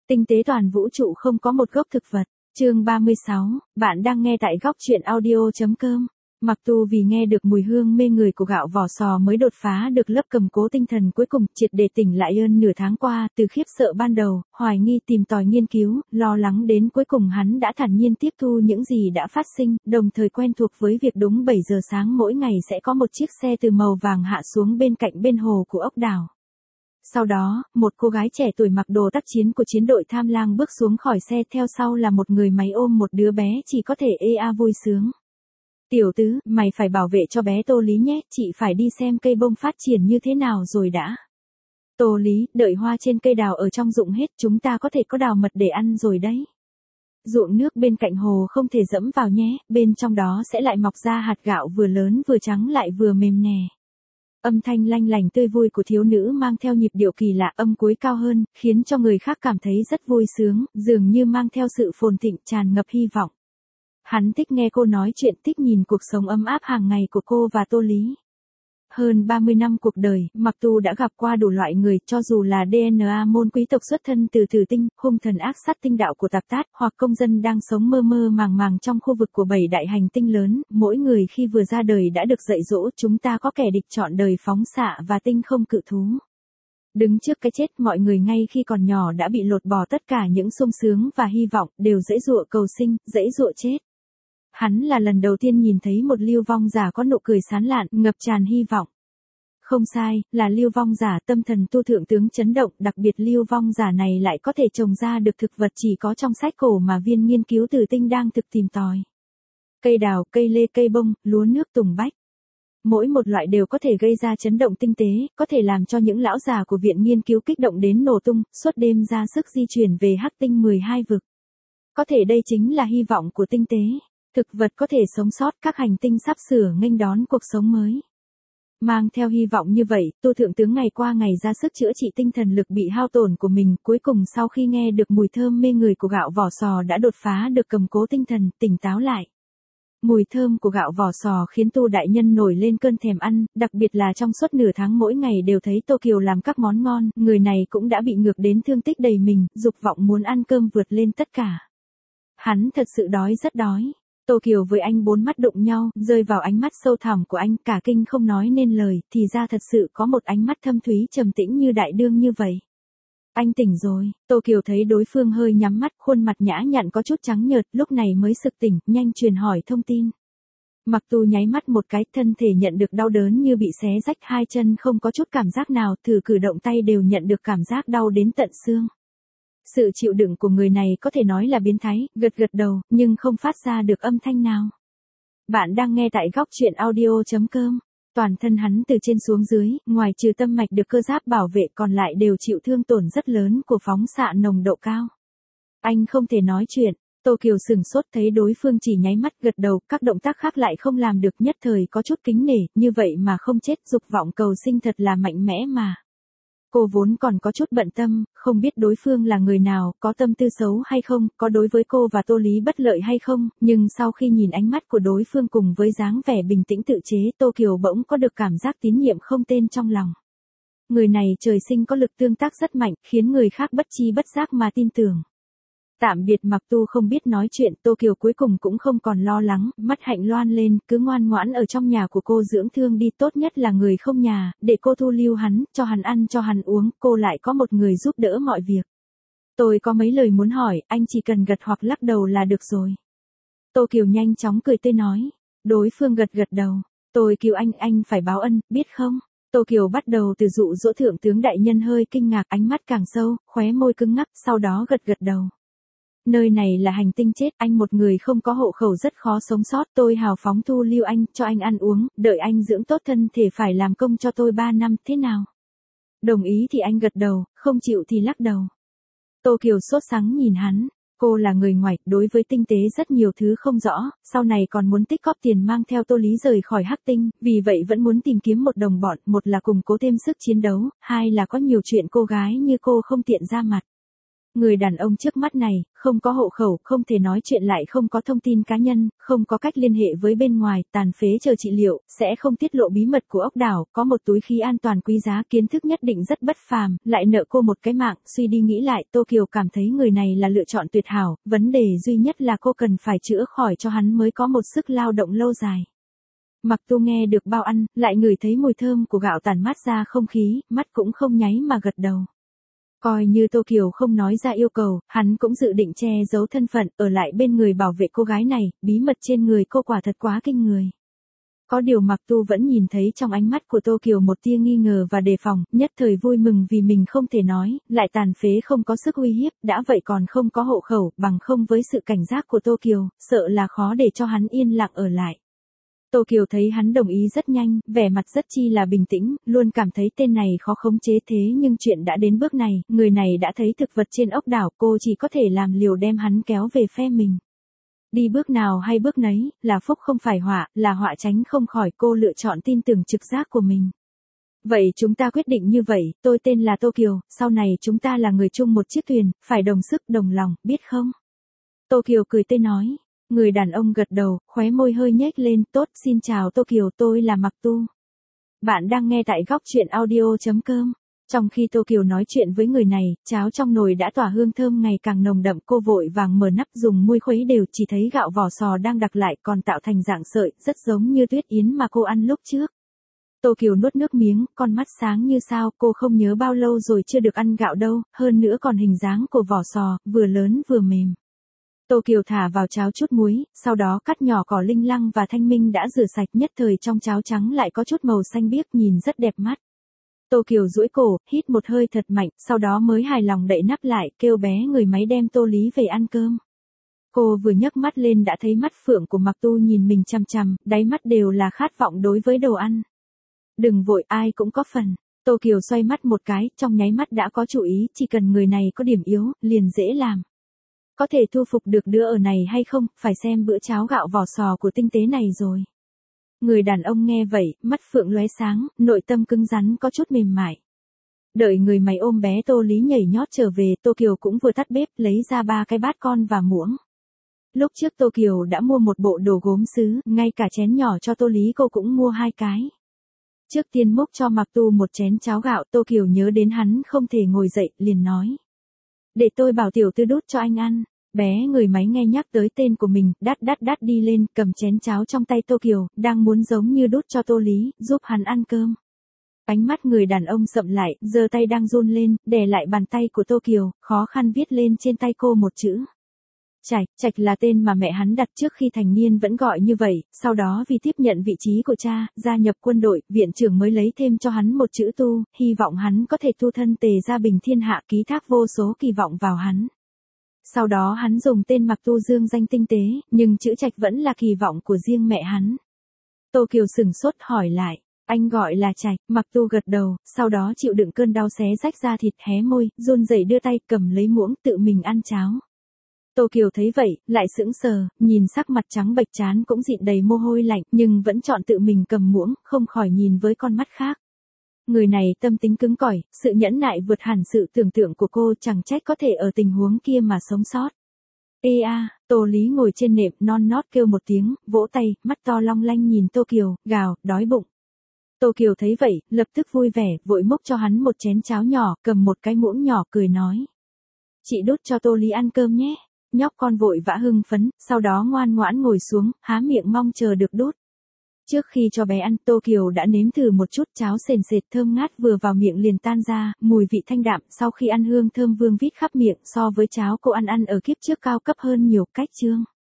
Tinh tế toàn vũ trụ không có một gốc thực vật. Chương 36, bạn đang nghe tại góc truyện audio.com. Mặc dù vì nghe được mùi hương mê người của gạo vỏ sò mới đột phá được lớp cầm cố tinh thần cuối cùng triệt để tỉnh lại hơn nửa tháng qua, từ khiếp sợ ban đầu, hoài nghi tìm tòi nghiên cứu, lo lắng đến cuối cùng hắn đã thản nhiên tiếp thu những gì đã phát sinh, đồng thời quen thuộc với việc đúng 7 giờ sáng mỗi ngày sẽ có một chiếc xe từ màu vàng hạ xuống bên cạnh bên hồ của ốc đảo. Sau đó, một cô gái trẻ tuổi mặc đồ tác chiến của chiến đội Tham Lang bước xuống khỏi xe, theo sau là một người máy ôm một đứa bé chỉ có thể ê a vui sướng. Tiểu tứ, mày phải bảo vệ cho bé Tô Lý nhé, chị phải đi xem cây bông phát triển như thế nào rồi đã. Tô Lý, đợi hoa trên cây đào ở trong rụng hết chúng ta có thể có đào mật để ăn rồi đấy. Ruộng nước bên cạnh hồ không thể dẫm vào nhé, bên trong đó sẽ lại mọc ra hạt gạo vừa lớn vừa trắng lại vừa mềm nè. Âm thanh lanh lành tươi vui của thiếu nữ mang theo nhịp điệu kỳ lạ, âm cuối cao hơn, khiến cho người khác cảm thấy rất vui sướng, dường như mang theo sự phồn thịnh tràn ngập hy vọng. Hắn thích nghe cô nói chuyện, thích nhìn cuộc sống ấm áp hàng ngày của cô và Tô Lý. Hơn 30 năm cuộc đời, Mặc Tu đã gặp qua đủ loại người, cho dù là DNA môn quý tộc xuất thân từ Tử Tinh, hung thần ác sát tinh đạo của Tạp Tát, hoặc công dân đang sống mơ mơ màng màng trong khu vực của 7 đại hành tinh lớn, mỗi người khi vừa ra đời đã được dạy dỗ chúng ta có kẻ địch chọn đời phóng xạ và tinh không cự thú. Đứng trước cái chết, mọi người ngay khi còn nhỏ đã bị lột bỏ tất cả những sung sướng và hy vọng, đều giãy giụa cầu sinh, giãy giụa chết. Hắn là lần đầu tiên nhìn thấy một Lưu Vong Giả có nụ cười sán lạn, ngập tràn hy vọng. Không sai, là Lưu Vong Giả, tâm thần tu thượng tướng chấn động, đặc biệt Lưu Vong Giả này lại có thể trồng ra được thực vật chỉ có trong sách cổ mà viên nghiên cứu Tử Tinh đang thực tìm tòi. Cây đào, cây lê, cây bông, lúa nước, tùng bách. Mỗi một loại đều có thể gây ra chấn động tinh tế, có thể làm cho những lão già của viện nghiên cứu kích động đến nổ tung, suốt đêm ra sức di chuyển về Hắc Tinh 12 vực. Có thể đây chính là hy vọng của tinh tế. Thực vật có thể sống sót, các hành tinh sắp sửa nghênh đón cuộc sống mới. Mang theo hy vọng như vậy, Tu thượng tướng ngày qua ngày ra sức chữa trị tinh thần lực bị hao tổn của mình, cuối cùng sau khi nghe được mùi thơm mê người của gạo vỏ sò đã đột phá được cầm cố tinh thần, tỉnh táo lại. Mùi thơm của gạo vỏ sò khiến Tu đại nhân nổi lên cơn thèm ăn, đặc biệt là trong suốt nửa tháng mỗi ngày đều thấy Tô Kiều làm các món ngon, người này cũng đã bị ngược đến thương tích đầy mình, dục vọng muốn ăn cơm vượt lên tất cả. Hắn thật sự đói, rất đói. Tô Kiều với anh bốn mắt đụng nhau, rơi vào ánh mắt sâu thẳm của anh, cả kinh không nói nên lời, thì ra thật sự có một ánh mắt thâm thúy trầm tĩnh như đại đương như vậy. Anh tỉnh rồi, Tô Kiều thấy đối phương hơi nhắm mắt, khuôn mặt nhã nhặn có chút trắng nhợt, lúc này mới sực tỉnh, nhanh truyền hỏi thông tin. Mặc Tu nháy mắt một cái, thân thể nhận được đau đớn như bị xé rách, hai chân không có chút cảm giác nào, thử cử động tay đều nhận được cảm giác đau đến tận xương. Sự chịu đựng của người này có thể nói là biến thái, gật gật đầu, nhưng không phát ra được âm thanh nào. Bạn đang nghe tại góc truyện audio.com. Toàn thân hắn từ trên xuống dưới, ngoài trừ tâm mạch được cơ giáp bảo vệ còn lại đều chịu thương tổn rất lớn của phóng xạ nồng độ cao. Anh không thể nói chuyện, Tô Kiều sửng sốt thấy đối phương chỉ nháy mắt gật đầu, các động tác khác lại không làm được, nhất thời có chút kính nể, như vậy mà không chết, dục vọng cầu sinh thật là mạnh mẽ mà. Cô vốn còn có chút bận tâm, không biết đối phương là người nào, có tâm tư xấu hay không, có đối với cô và Tô Lý bất lợi hay không, nhưng sau khi nhìn ánh mắt của đối phương cùng với dáng vẻ bình tĩnh tự chế, Tô Kiều bỗng có được cảm giác tín nhiệm không tên trong lòng. Người này trời sinh có lực tương tác rất mạnh, khiến người khác bất chi bất giác mà tin tưởng. Tạm biệt Mặc Tu không biết nói chuyện, Tô Kiều cuối cùng cũng không còn lo lắng, mắt hạnh loan lên, cứ ngoan ngoãn ở trong nhà của cô dưỡng thương đi, tốt nhất là người không nhà, để cô thu lưu hắn, cho hắn ăn cho hắn uống, cô lại có một người giúp đỡ mọi việc. Tôi có mấy lời muốn hỏi, anh chỉ cần gật hoặc lắc đầu là được rồi. Tô Kiều nhanh chóng cười tươi nói. Đối phương gật gật đầu. Tôi kêu anh phải báo ân, biết không? Tô Kiều bắt đầu từ dụ dỗ thượng tướng đại nhân, hơi kinh ngạc, ánh mắt càng sâu, khóe môi cứng ngắc, sau đó gật gật đầu. Nơi này là hành tinh chết, anh một người không có hộ khẩu rất khó sống sót, tôi hào phóng thu lưu anh, cho anh ăn uống, đợi anh dưỡng tốt thân thể, phải làm công cho tôi 3 năm, thế nào? Đồng ý thì anh gật đầu, không chịu thì lắc đầu. Tô Kiều sốt sắng nhìn hắn, cô là người ngoài, đối với tinh tế rất nhiều thứ không rõ, sau này còn muốn tích góp tiền mang theo Tô Lý rời khỏi Hắc Tinh, vì vậy vẫn muốn tìm kiếm một đồng bọn, một là củng cố thêm sức chiến đấu, hai là có nhiều chuyện cô gái như cô không tiện ra mặt. Người đàn ông trước mắt này, không có hộ khẩu, không thể nói chuyện lại không có thông tin cá nhân, không có cách liên hệ với bên ngoài, tàn phế chờ trị liệu, sẽ không tiết lộ bí mật của ốc đảo, có một túi khí an toàn quý giá, kiến thức nhất định rất bất phàm, lại nợ cô một cái mạng, suy đi nghĩ lại, Tô Kiều cảm thấy người này là lựa chọn tuyệt hảo, vấn đề duy nhất là cô cần phải chữa khỏi cho hắn mới có một sức lao động lâu dài. Mặc Tu nghe được bao ăn, lại ngửi thấy mùi thơm của gạo tản mát ra không khí, mắt cũng không nháy mà gật đầu. Coi như Tô Kiều không nói ra yêu cầu, hắn cũng dự định che giấu thân phận, ở lại bên người bảo vệ cô gái này, bí mật trên người cô quả thật quá kinh người. Có điều Mặc Tu vẫn nhìn thấy trong ánh mắt của Tô Kiều một tia nghi ngờ và đề phòng, nhất thời vui mừng vì mình không thể nói, lại tàn phế không có sức uy hiếp, đã vậy còn không có hộ khẩu, bằng không với sự cảnh giác của Tô Kiều, sợ là khó để cho hắn yên lặng ở lại. Tô Kiều thấy hắn đồng ý rất nhanh, vẻ mặt rất chi là bình tĩnh, luôn cảm thấy tên này khó khống chế thế nhưng chuyện đã đến bước này, người này đã thấy thực vật trên ốc đảo, cô chỉ có thể làm liều đem hắn kéo về phe mình. Đi bước nào hay bước nấy, là phúc không phải họa, là họa tránh không khỏi, cô lựa chọn tin tưởng trực giác của mình. Vậy chúng ta quyết định như vậy, tôi tên là Tô Kiều, sau này chúng ta là người chung một chiếc thuyền, phải đồng sức đồng lòng, biết không? Tô Kiều cười tươi nói. Người đàn ông gật đầu, khóe môi hơi nhếch lên, tốt, xin chào Tô Kiều, tôi là Mặc Tu. Bạn đang nghe tại góc truyện audio.com. Trong khi Tô Kiều nói chuyện với người này, cháo trong nồi đã tỏa hương thơm ngày càng nồng đậm, cô vội vàng mở nắp dùng muôi khuấy đều, chỉ thấy gạo vỏ sò đang đặc lại còn tạo thành dạng sợi, rất giống như tuyết yến mà cô ăn lúc trước. Tô Kiều nuốt nước miếng, con mắt sáng như sao, cô không nhớ bao lâu rồi chưa được ăn gạo đâu, hơn nữa còn hình dáng của vỏ sò, vừa lớn vừa mềm. Tô Kiều thả vào cháo chút muối, sau đó cắt nhỏ cỏ linh lăng và thanh minh đã rửa sạch, nhất thời trong cháo trắng lại có chút màu xanh biếc nhìn rất đẹp mắt. Tô Kiều duỗi cổ, hít một hơi thật mạnh, sau đó mới hài lòng đậy nắp lại, kêu bé người máy đem Tô Lý về ăn cơm. Cô vừa nhấc mắt lên đã thấy mắt phượng của Mặc Tu nhìn mình chằm chằm, đáy mắt đều là khát vọng đối với đồ ăn. Đừng vội, ai cũng có phần. Tô Kiều xoay mắt một cái, trong nháy mắt đã có chủ ý, chỉ cần người này có điểm yếu, liền dễ làm. Có thể thu phục được đứa ở này hay không, phải xem bữa cháo gạo vỏ sò của tinh tế này rồi. Người đàn ông nghe vậy, mắt phượng lóe sáng, nội tâm cứng rắn có chút mềm mại. Đợi người máy ôm bé Tô Lý nhảy nhót trở về, Tô Kiều cũng vừa tắt bếp, lấy ra 3 cái bát con và muỗng. Lúc trước Tô Kiều đã mua một bộ đồ gốm sứ, ngay cả chén nhỏ cho Tô Lý cô cũng mua 2 cái. Trước tiên múc cho Mặc Tu một chén cháo gạo, Tô Kiều nhớ đến hắn không thể ngồi dậy, liền nói. Để tôi bảo tiểu tư đút cho anh ăn. Bé người máy nghe nhắc tới tên của mình, đắt đi lên, cầm chén cháo trong tay Tô Kiều, đang muốn giống như đút cho Tô Lý, giúp hắn ăn cơm. Ánh mắt người đàn ông sậm lại, giơ tay đang run lên, đè lại bàn tay của Tô Kiều, khó khăn viết lên trên tay cô một chữ. Trạch là tên mà mẹ hắn đặt trước khi thành niên vẫn gọi như vậy, sau đó vì tiếp nhận vị trí của cha, gia nhập quân đội, viện trưởng mới lấy thêm cho hắn một chữ Tu, hy vọng hắn có thể tu thân tề gia bình thiên hạ, ký thác vô số kỳ vọng vào hắn. Sau đó hắn dùng tên Mặc Tu dương danh tinh tế, nhưng chữ Trạch vẫn là kỳ vọng của riêng mẹ hắn. Tô Kiều sừng sốt hỏi lại, anh gọi là Trạch, Mặc Tu gật đầu, sau đó chịu đựng cơn đau xé rách da thịt, hé môi, run rẩy đưa tay cầm lấy muỗng tự mình ăn cháo. Tô Kiều thấy vậy, lại sững sờ, nhìn sắc mặt trắng bệch trán cũng dịn đầy mồ hôi lạnh, nhưng vẫn chọn tự mình cầm muỗng, không khỏi nhìn với con mắt khác. Người này tâm tính cứng cỏi, sự nhẫn nại vượt hẳn sự tưởng tượng của cô, chẳng trách có thể ở tình huống kia mà sống sót. Ê a, Tô Lý ngồi trên nệm non nót kêu một tiếng, vỗ tay, mắt to long lanh nhìn Tô Kiều, gào, đói bụng. Tô Kiều thấy vậy, lập tức vui vẻ, vội múc cho hắn một chén cháo nhỏ, cầm một cái muỗng nhỏ cười nói. Chị đút cho Tô Lý ăn cơm nhé. Nhóc con vội vã hưng phấn, sau đó ngoan ngoãn ngồi xuống, há miệng mong chờ được đút. Trước khi cho bé ăn, Tô Kiều đã nếm thử một chút, cháo sền sệt thơm ngát vừa vào miệng liền tan ra, mùi vị thanh đạm, sau khi ăn hương thơm vương vít khắp miệng, so với cháo cô ăn ở kiếp trước cao cấp hơn nhiều, cách chương.